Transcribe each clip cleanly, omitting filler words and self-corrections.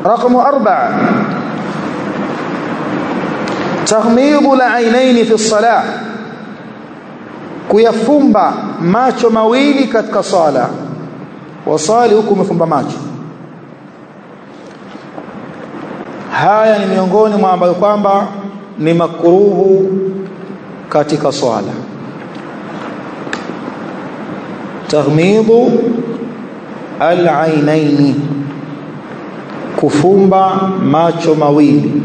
رقم 4 تغميض العينين في الصلاة kuyafumba macho mawili katika sala wasali huku umefumba macho. Haya ni miongoni mwa ambayo kwamba ni makruhu katika swala. Taghmidu al-ainaini, kufumba macho mawili.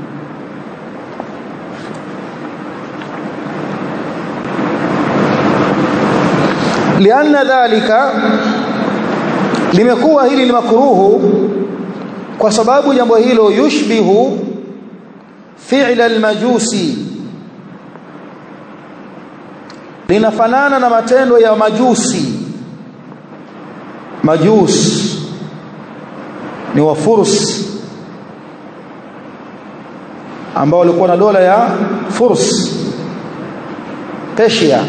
Lianna dhalika, limekuwa hili ni makruhu kwa sababu jambo hilo yushbihu fi'la al-majusi, linafanana na matendo ya majusi. Majus ni wa Furs ambao walikuwa na dola ya Furs Persia,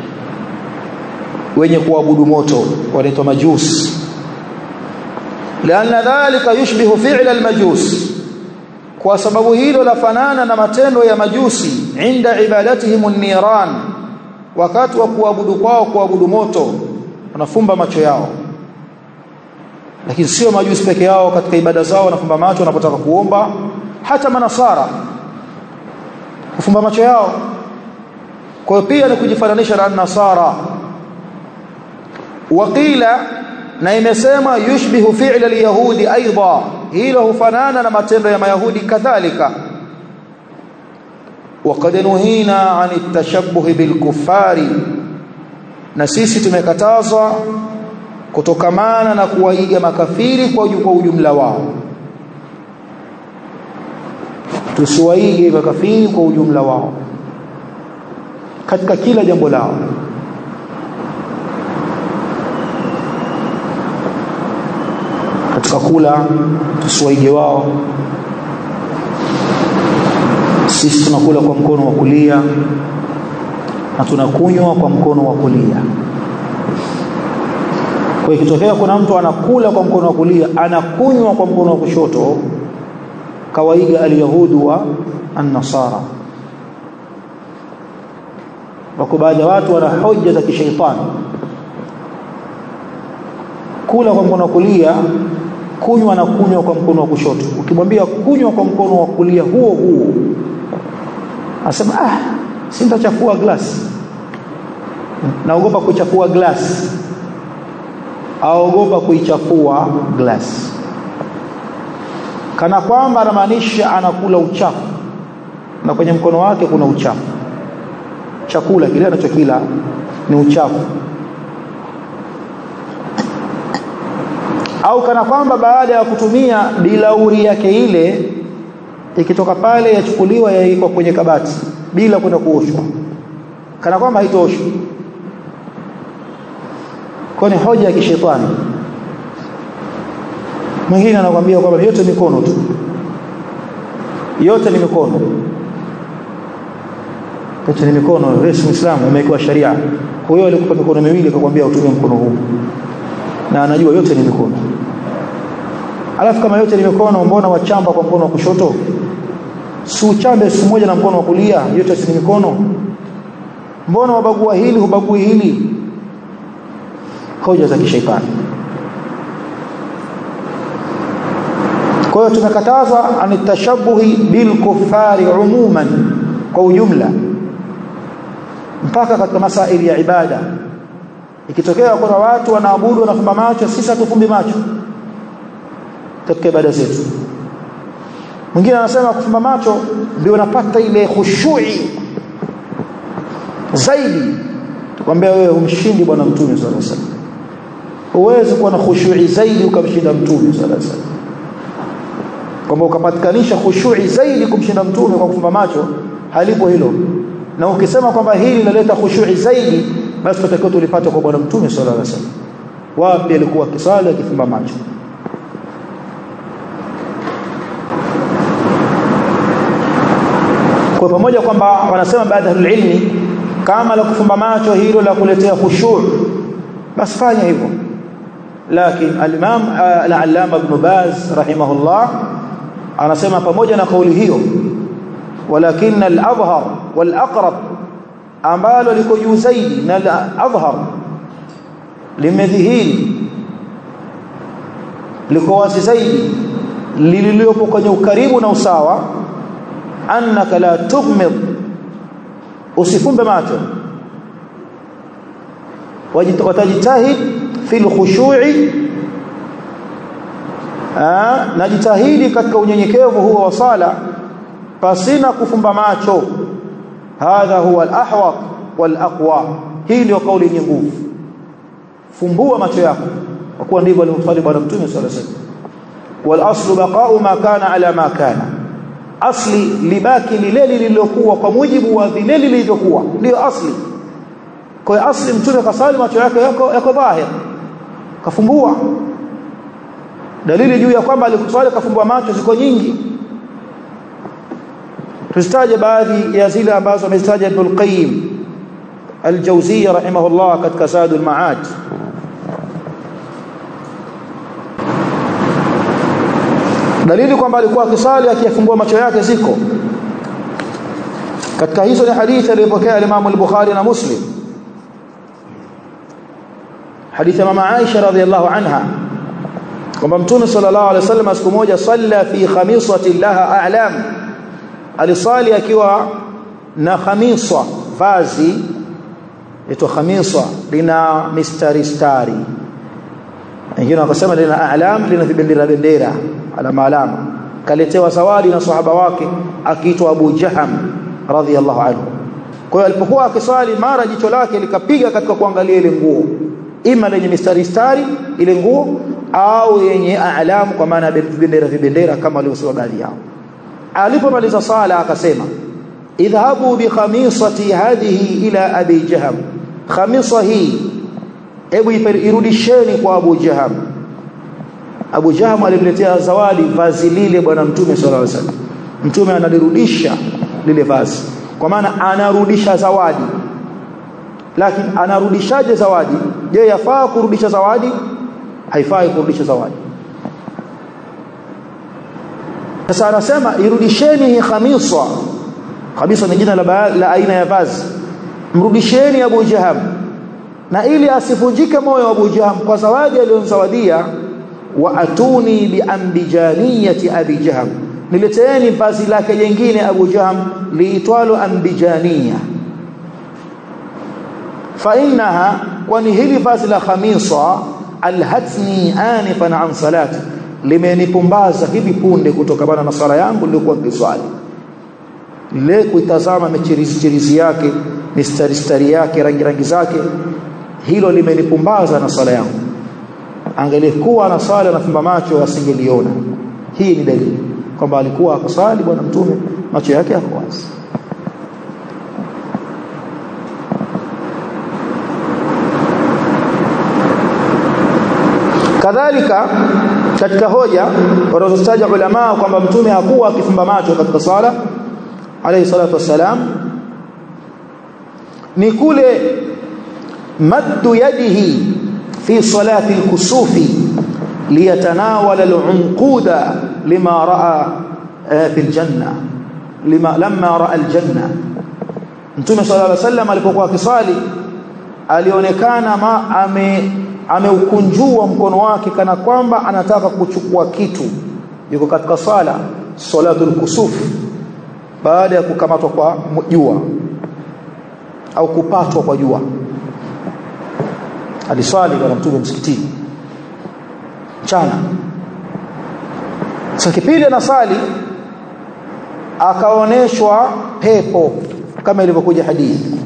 wenye kuabudu moto wanaitwa majus. Lianna dhalika yushbihu fi'la al-majus, kwa sababu hilo lafanana na matendo ya majusi. Inda ibadatihim an-niran, wakati wa kuabudu kwao kuabudu moto wanafumba macho yao. Lakini sio majusi peke yao, katika ibada zao wanafumba macho wanapotaka kuomba. Hata manasara kufumba macho yao. Kwa hiyo pia ni kujifananisha na nasara. Waqila, na imesema yushbihu fi'la al-yahudi aidha, hilo hufanana na matendo ya mayahudi kadhalika. Waqad nuhina 'an at-tashabbuh bil-kuffari, na sisi tumekatazwa kutokamana na kuwaiga makafiri kwa ujumla wao. Tusiwaige makafiri kwa ujumla wao katika kila jambo lao. Katika kula tusiwaige wao. Sisi tunakula kwa mkono wa kulia na tunakunywa kwa mkono wa kulia. Kwa hiyo ikitokea kuna mtu anakula kwa mkono wa kulia, anakunywa kwa mkono wa kushoto, kawaiga al-yahudu wa an-nasara. Wako baadhi ya watu wana hoja za kishaitani. Kula kwa mkono wa kulia, kunywa na kunywa kwa mkono wa kushoto. Ukimwambia kunywa kwa mkono wa kulia huo huo, asema sitachafua glasi, naogopa kuchafua glasi, aogopa kuichafua glasi, kana kwamba anamaanisha anakula uchafu na kwenye mkono wake kuna uchafu. Chakula kile anachokila ni uchafu. Au kana kwamba baada ya kutumia bilauri yake ile, ikitoka pale yachukuliwa yaiko kwenye kabati bila kwenda kuoshwa, kana kwamba haitoshwi. Kwa ni hoja ya kishetani. Mwingine anakuambia kwamba yote mikono tu, yote ni mikono, yote ni mikono. Wewe Muislamu umewekewa sharia, kwa hiyo alikupa mikono miwili akakwambia utumie mkono huu, na anajua yote ni mikono. Alafu kama yote ni mikono, mbona wachamba kwa mkono wa kushoto? Si uchambe siku moja na mkono wa kulia, yote si mikono? Mbona wabagua hili hubagui hili? Hoja za kishaitani. Kwa hiyo tumekataza anitashabuhi bil kuffari umuman, kwa ujumla, mpaka katika masaili ya ibada. Ikitokea kuna watu wanaabudu wanafumba macho, sisi hatufumbi macho katika ibada zetu. Mwingine anasema kufumba macho ndio unapata ile khushui zaidi. Tukwambia wewe umshindi bwana Mtume sallallahu alaihi wasallam. Huwezi kuwa na khushui zaidi ukamshinda Mtume sallallahu alaihi wasallam. Kama ukapatikanisha khushui zaidi kumshinda Mtume kwa kufumba macho, halipo hilo. Na ukisema kwamba hili linaleta khushui zaidi, basi tutakiwa tulipata kwa bwana Mtume sallallahu alaihi wasallam. Wapi alikuwa kisali akifumba macho? Kwa pamoja kwamba wanasema baadhi ya ilmi, kama la kufumba macho hilo la kuletea khushu', basi fanya hivyo. lakini al-Imam al-Allama Ibn Baz rahimahullah anasema pamoja na kauli hiyo, walakin al-adhhar wal-aqrab, ambalo liko juu zaidi na al-adhhar limedhihiri, liko wazi zaidi, lililopo kwenye ukaribu na usawa, annaka la tughmid, usifumbe macho, watajitahid fi al-khushu'i, najitahidi katika unyenyekevu huo wa sala pasina kufumba macho. Hadha huwa al-ahwat wal-aqwa, hii ndio kauli yenye nguvu. Fumbua macho yako, kwa kuwa ndivyo alivyofanya Bwana Mtume sallallahu alaihi wasallam. Wal aslu baqa'u ma kana ala ma kana, asli libaki lile lililokuwa kwa mujibu wa vile lilivyokuwa, ndio asli. Kwa hiyo asli Mtume kasali macho yake yako dhahir, kafumbua. Dalili juu ya kwamba alikusali kafumbua macho ziko nyingi. Tuzitaje baadhi ya zile ambazo amezitaja Ibn al-Qayyim al-Jawziyya rahimahullah katika Zadul Ma'ad. Dalili kwamba alikuwa akisali akifumbua macho yake ziko. Katika hizo ni hadithi aliyopokea Imam al-Bukhari na Muslim, hadithi ya Mama Aisha radhiyallahu anha kwamba Mtume sallallahu alaihi wasallam siku moja salla fi khamisati laha a'lam, alisali akiwa na khamisa, vazi ito khamisa lina mistari, wengine wakasema lina a'lam, lina bendera alama. Kaletewa zawadi na sahaba wake akiitwa Abu Jaham radhiyallahu anhu. Kwa hiyo alipokuwa akisali, mara jicho lake likapiga katika kuangalia ile nguo, ima lenye mistari ile nguo au yenye a'lam, kwa maana bendera kama walivyosema baadhi yao. Alipomaliza sala akasema, idhhabu bi khamisati hadhihi ila Abi Jaham, khamisa hii hebu irudisheni kwa Abu Jaham. Abu Jaham alimletea zawadi vazi lile Bwana Mtume sallallahu alaihi wasallam. Mtume analirudisha lile vazi, kwa maana anarudisha zawadi. Lakini anarudishaje zawadi? Je, yafaa kurudisha zawadi? Haifai kurudisha zawadi. Sasa anasema irudisheni khamisa. Khamisa ni jina la aina ya vazi. Mrudisheni Abu Jaham, na ili asivunjike moyo Abu Jaham kwa zawadi aliyomzawadia, wa atuni bi ambijaniyati Abi Jaham, nileteeni vazi lake jingine Abu Jaham liitwalo ambijaniya. Fa innaha, kwani hili vazi la khamisa, alhatni anifan an salati, limenipumbaza hivi punde kutokana na sala yangu nilikuwa nikiswali. Ile kuitazama michirizi yake, mistari yake, rangi zake, hilo limenipumbaza na sala yangu. Angelikuwa na sala na fumba macho asingeliona. Hii ni dalili kwamba alikuwa akasali Bwana Mtume macho yake yako wazi. Kadhalika katika hoja wanazotaja ulama kwamba Mtume hakuwa akifumba macho katika sala alayhi salatu wassalam, ni kule maddu yadihi fi salati al-kusufi liyatanawala al-unquda lima raa fi al-janna, lamma raa al-janna. Mtume sallallahu alayhi wasallam alipokuwa akisali alionekana ameukunjua mkono wake kana kwamba anataka kuchukua kitu. Yuko katika sala salatul kusuf, baada ya kukamatwa kwa jua au kupatwa kwa jua. Alisali Bwana Mtume msikitini mchana. Sasa kipindi anasali akaoneshwa pepo kama ilivyokuja hadithi.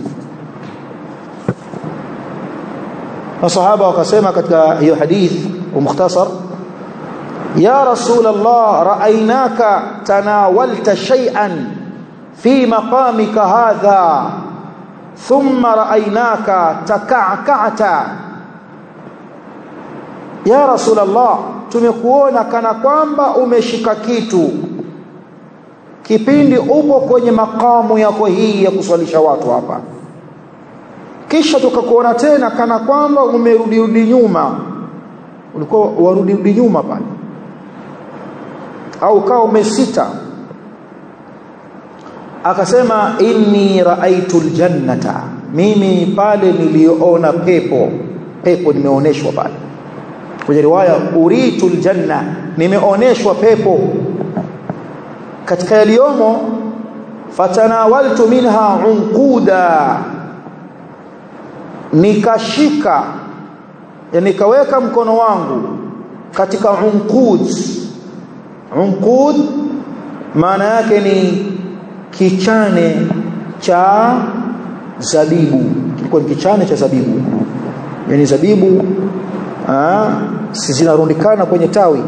Masahaba wakasema katika hiyo hadithi mukhtasar, ya Rasulullah, ra'aynaka tanawalta shay'an fi maqamika hadha thumma ra'aynaka taka'ka'ta. Ya Rasulullah, tumekuona kana kwamba umeshika kitu kipindi upo kwenye makamu yako hii ya kuswalisha watu hapa, kisha tukakuona tena kana kwamba umerudi nyuma ulikuwa warudi nyuma pale, au kama umesita. Akasema inni ra'aytul jannata, mimi pale niliona pepo nimeoneshwa pale. Kwenye riwaya uritul janna, nimeoneshwa pepo. Katika yaliomo fatanawaltu minha unquda, nikashika, yani nikaweka mkono wangu katika unqud maana yake ni kichane cha zabibu. Kilikuwa ni kichane cha zabibu, yani zabibu zinarundikana kwenye tawi,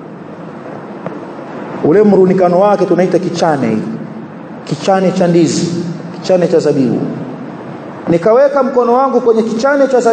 ule mrundikano wake tunaita kichane cha ndizi, kichane cha zabibu. Nikaweka mkono wangu kwenye kichane cha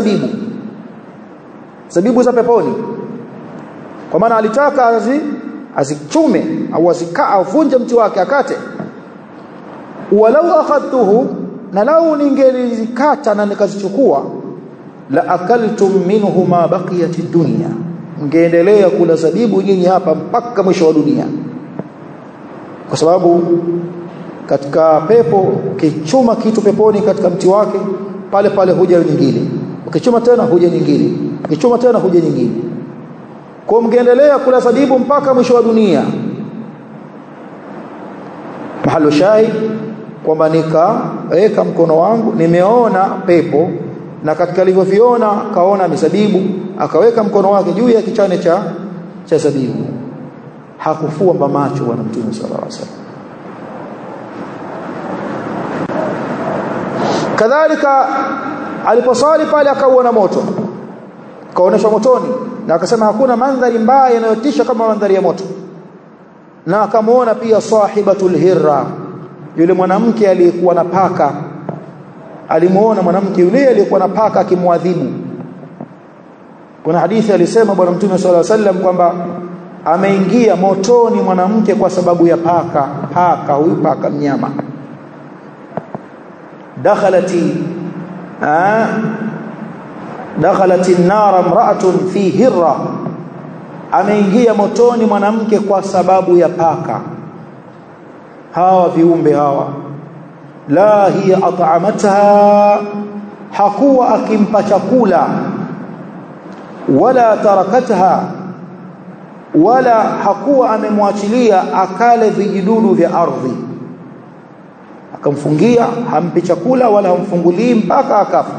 zabibu za peponi, kwa maana alitaka azichume au avunje mti wake akate. Walau akhadtuhu, na lau ningelizikata na nikazichukua, la akaltum minhu ma baqiyatid dunya, ngeendelea kula zabibu nyinyi hapa mpaka mwisho wa dunia. Kwa sababu katika pepo ukichuma kitu peponi katika mti wake, pale pale huja nyingine, ukichuma tena huja nyingine, ukichuma tena huja nyingine. Kwa mngeendelea kula zabibu mpaka mwisho wa dunia. Mahalo shahid kwamba nikaweka mkono wangu, nimeona pepo, na katika alivyoviona kaona mizabibu, akaweka mkono wake juu ya kichane cha zabibu. Hakufua macho bwana Mtume sallallahu alaihi wasallam. Kadhalika aliposali pale akauona moto, kaoneshwa motoni, na akasema hakuna mandhari mbaya inayotisha kama mandhari ya moto. Na akamuona pia sahibatul hirra, yule mwanamke aliyekuwa na paka. Alimuona mwanamke yule aliyekuwa na paka akimwadhibu. Kuna hadithi alisema bwana Mtume sallallahu alaihi wasallam kwamba ameingia motoni mwanamke kwa sababu ya paka huyu paka mnyama. dakhalati an-nar imra'atun fi hirra, ameingia motoni mwanamke kwa sababu ya paka. Hawa viumbe hawa, la hiya at'amatha, hakuwa akimpa chakula, wala tarakatha, wala hakuwa amemwachilia akale vijidudu vya ardhi, akamfungia, hampi chakula wala hamfungulii mpaka akafa.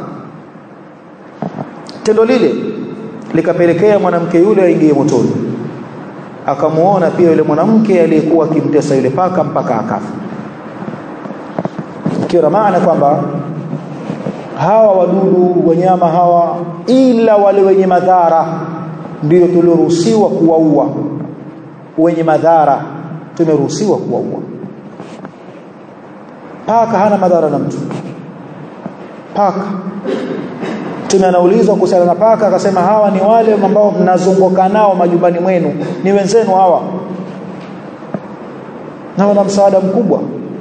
Tendo lile likapelekea mwanamke yule aingie motoni. Akamuona pia yule mwanamke aliyekuwa akimtesa yule paka mpaka akafa. Ikiwa maana kwamba hawa wadudu wanyama hawa, ila wale wenye madhara ndio tulioruhusiwa kuwaua. Wenye madhara tumeruhusiwa kuwaua. Paka hana madhara na mtu. Paka tunanaulizwa kuhusiana na paka, akasema hawa ni wale ambao mnazunguka nao majumbani mwenu, ni wenzenu hawa, na wana msaada mkubwa.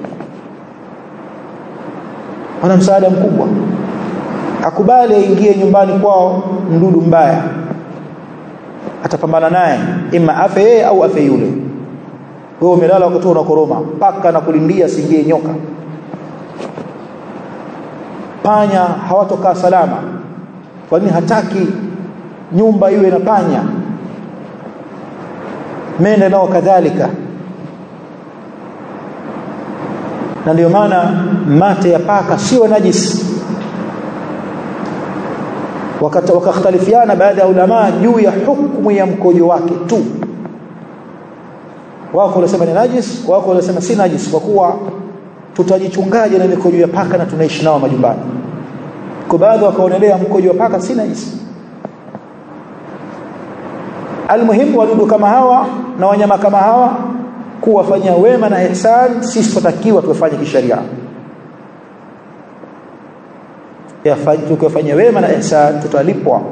Wana msaada mkubwa. Akubali aingie nyumbani kwao mdudu mbaya, atapambana naye, ima afe yeye au afe yule. Wewe umelala wakati unakoroma, paka na kulindia siingie nyoka. Panya hawatokaa salama, kwani hataki nyumba iwe na panya. Mende nao kadhalika. Na ndio maana mate ya paka sio najisi. Wakakhtalifiana baadhi ya ulama juu ya hukumu ya mkojo wake tu. Wako wanasema ni najis, wako wanasema si najis, kwa kuwa tutajichungaje na mikojo ya paka na tunaishi nao majumbani. Kwa baadhi wakaonelea mkojo wa paka si najis. Almuhimu wadudu kama hawa na wanyama kama hawa kuwafanyia wema na ihsan, sisi tutakiwa tufanye kisheria. Tukifanya wema na ihsan tutalipwa.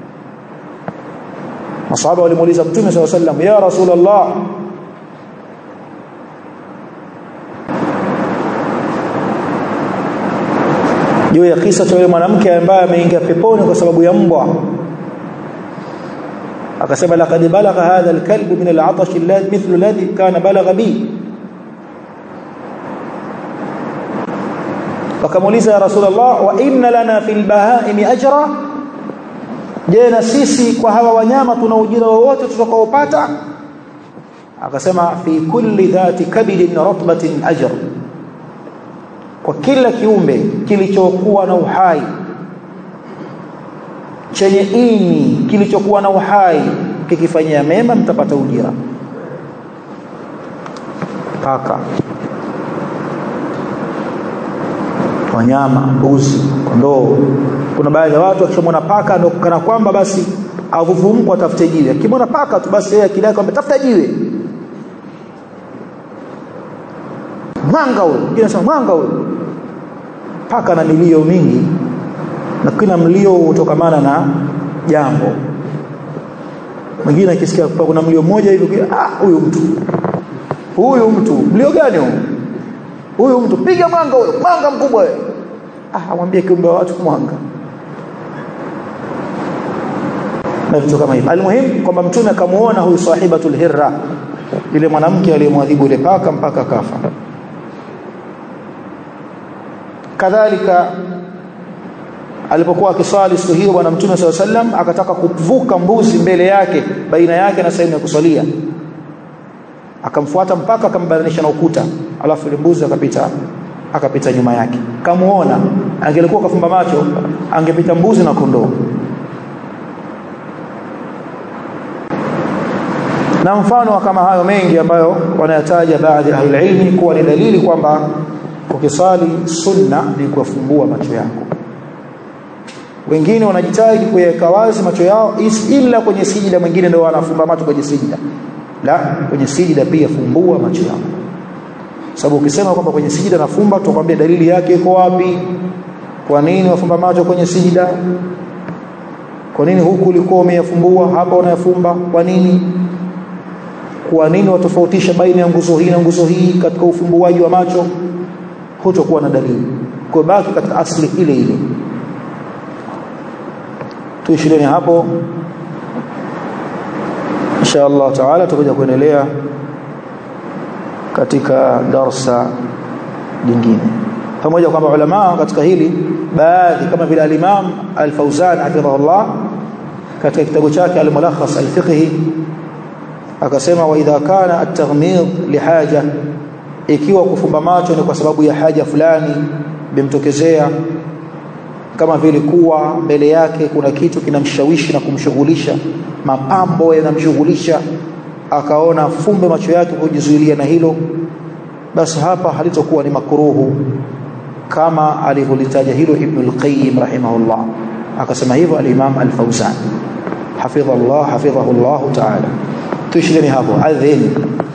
Masahaba walimuuliza Mtume sallallahu alaihi wasallam, ya Rasulullah, juu ya kisa cha yule mwanamke ambaye ameingia peponi kwa sababu ya mbwa. akasema laqad balagha hadha alkalb min al'atash alladhi mithlu alladhi kana balagha bi. Wakamuuliza ya Rasulullah, wa inna lana fil bahaimi ajra, je na sisi kwa hawa wanyama tuna ujira wowote tutakaopata? Akasema fi kulli dhati kabidin ratbatin ajr, kwa kila kiumbe kilichokuwa na uhai chenye ini kilichokuwa na uhai kikifanyia mema mtapata ujira. Paka, wanyama, mbuzi, kondoo. Kuna baadhi ya watu wakimwona paka ndio kana kwamba basi avuvumko atafute jiwe. Akimwona paka tu basi yeye akidai kwamba tafuta jiwe. Mwanga huyo, mwingine anasema mwanga huyo. Paka na milio mingi, na kila mlio utokamana na jambo. Mwingine akisikia kuna mlio mmoja hivi, huyu mtu mlio gani huo? Huyu mtu piga mwanga huyo, mwanga mkubwa wewe. Amwambie kiumbe wa watu mwanga. Na vitu kama hivi. Almuhim kwamba mtume akamuona huyu sahibatul hirra, yule mwanamke aliyemwadhibu ile paka mpaka kafa. Kadhalika alipokuwa akiswali siku hiyo bwana mtume SAW akataka kuvuka mbuzi mbele yake, baina yake na sehemu ya kusalia. Akamfuata mpaka akambananisha na ukuta, alafu ile mbuzi akapita nyuma yake. Kamuona, angelikuwa kafumba macho angepita mbuzi na kondoo. Na mfano kama hayo mengi ambayo wanayataja baadhi ya ahli ilmi kuwa ni dalili kwamba ukisali sunna ni kufumbua macho yako. Wengine wanajitahidi kuweka wazi macho yao ila kwenye sijida, mwingine ndio wanafumba macho kwenye sijida. La, kwenye sijida pia fumbua macho yako. Sababu ukisema kwamba kwenye sijida nafumba, tutakwambia dalili yake iko wapi? Kwa nini wafumba macho kwenye sijida? Kwa nini huku ulikuwa umeyafumbua, hapa unayafumba? Kwa nini? Kwa nini watofautisha baina ya nguzo hii na nguzo hii katika ufumbuaji wa macho? Hutokuwa na dalili. Kwa baki katika asli ile ile. Tuishileni hapo. Insha Allah taala tutakuja kuendelea katika darasa jingine. Pamoja kwamba ulama katika hili baadhi kama vile al-Imam Al-Fawzan hafidhahullah katika kitabu chake Al-Mulakhas Al-Fiqhi akasema, wa idha kana at-taghmid lihaja, ikiwa kufumba macho ni kwa sababu ya haja fulani bimtokezea, kama vile kuwa mbele yake kuna kitu kinamshawishi na kumshughulisha, mapambo yanamshughulisha, akaona fumbe macho yake kujizuilia na hilo, basi hapa halitokuwa ni makruhu kama alivyolitaja hilo Ibn al-Qayyim rahimahullah. Akasema hivyo al-Imam Al-Fawzan hafidhahullah ta'ala. Tuishileni hapo. Adhin.